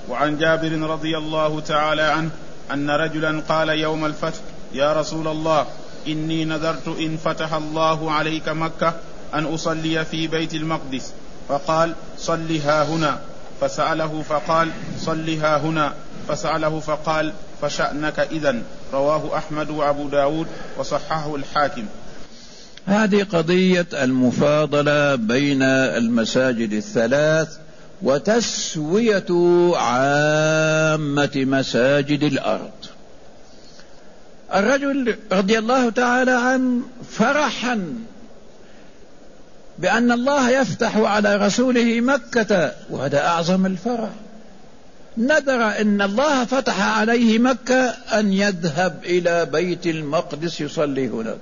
وعن جابر رضي الله تعالى عنه أن رجلا قال يوم الفتح: يا رسول الله، إني نذرت إن فتح الله عليك مكة أن أصلي في بيت المقدس، فقال: صل ها هنا. فسأله فقال: صل ها هنا. فسأله فقال: فشأنك إذن. رواه أحمد وأبو داود وصححه الحاكم. هذه قضية المفاضلة بين المساجد الثلاث وتسوية عامة مساجد الأرض. الرجل رضي الله تعالى عنه فرحا بأن الله يفتح على رسوله مكة، وهذا أعظم الفرح، نذر إن الله فتح عليه مكة أن يذهب إلى بيت المقدس يصلي هناك.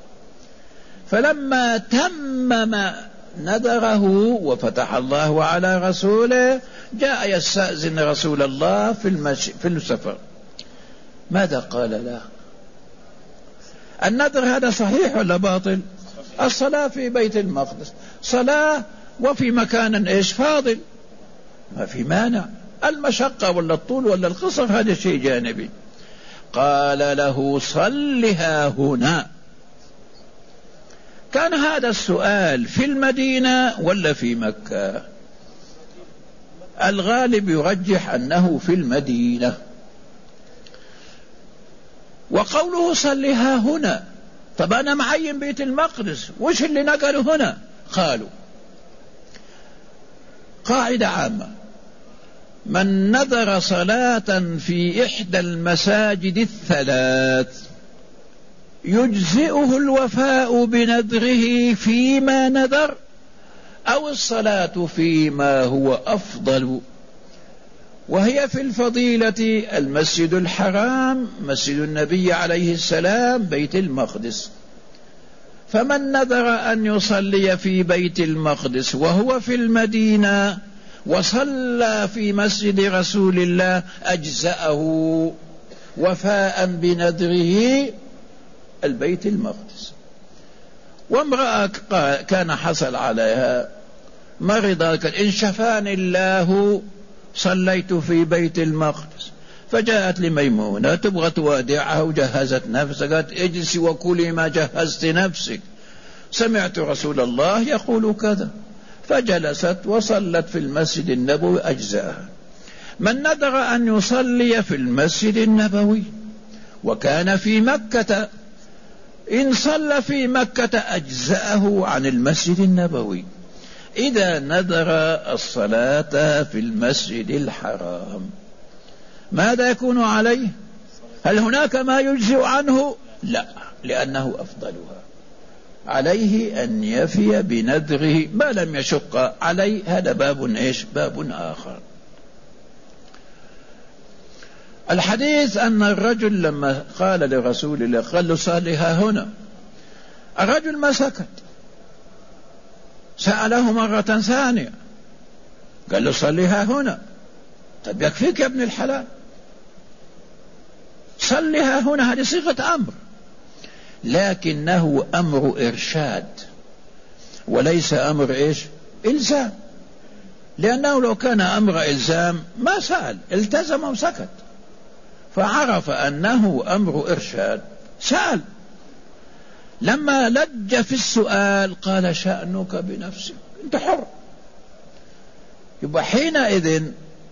فلما تمم نذره وفتح الله على رسوله جاء يستأذن رسول الله في السفر. ماذا قال له؟ النذر هذا صحيح ولا باطل؟ الصلاة في بيت المقدس صلاة وفي مكان إيش فاضل، ما في مانع. المشقة ولا الطول ولا القصر هذا شيء جانبي. قال له: صلها هنا. كان هذا السؤال في المدينة ولا في مكة؟ الغالب يرجح أنه في المدينة. وقوله صلها هنا، طب أنا معين بيت المقدس، وش اللي نقله هنا؟ قالوا قاعدة عامة: من نذر صلاة في إحدى المساجد الثلاث يجزئه الوفاء بنذره فيما نذر أو الصلاة فيما هو أفضل. وهي في الفضيلة المسجد الحرام، مسجد النبي عليه السلام، بيت المقدس. فمن نذر أن يصلي في بيت المقدس وهو في المدينة وصلى في مسجد رسول الله أجزأه وفاء بنذره البيت المقدس. وامرأة كان حصل عليها مرض، إن شفاني الله صليت في بيت المقدس، فجاءت لميمونة تبغى تودعها وجهزت نفسها، قالت: اجلسي وكلي ما جهزت نفسك، سمعت رسول الله يقول كذا. فجلست وصلت في المسجد النبوي أجزاها. من نذر أن يصلي في المسجد النبوي وكان في مكة، إن صلى في مكة أجزأه عن المسجد النبوي. إذا نذر الصلاة في المسجد الحرام ماذا يكون عليه؟ هل هناك ما يجزئ عنه؟ لا، لأنه أفضلها. عليه أن يفي بنذره ما لم يشق عليه. هذا باب إيش؟ باب آخر. الحديث أن الرجل لما قال لرسول الله قال له: صلها هنا، الرجل ما سكت، سأله مرة ثانية قال له: صلها هنا. طب يكفيك يا ابن الحلال، صلها هنا، هذه صيغة أمر، لكنه أمر إرشاد وليس أمر إيش؟ إلزام. لأنه لو كان أمر إلزام ما سأل، التزم وسكت، فعرف أنه أمر إرشاد سأل. لما لج في السؤال قال: شأنك بنفسك، أنت حر. يبقى حينئذ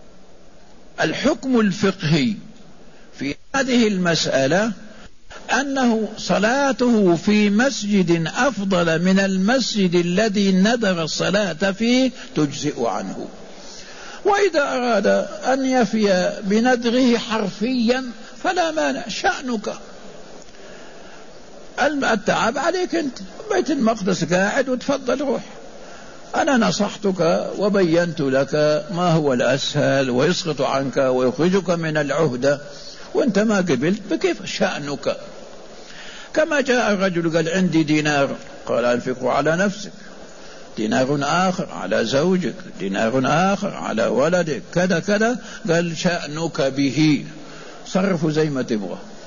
الحكم الفقهي في هذه المسألة أنه صلاته في مسجد أفضل من المسجد الذي نذر الصلاة فيه تجزئ عنه. وإذا أراد أن يفي بنذره حرفيا فلا مانع، شأنك، التعب عليك أنت، بيت المقدس قاعد وتفضل روح. أنا نصحتك وبينت لك ما هو الأسهل ويسقط عنك ويخرجك من العهدة، وأنت ما قبلت، بكيف؟ شأنك. كما جاء الرجل قال: عندي دينار، قال: أنفقه على نفسك. دينار آخر على زوجك، دينار آخر على ولدك، كذا كذا، قال: شأنك به، صرفه زي ما تبغى.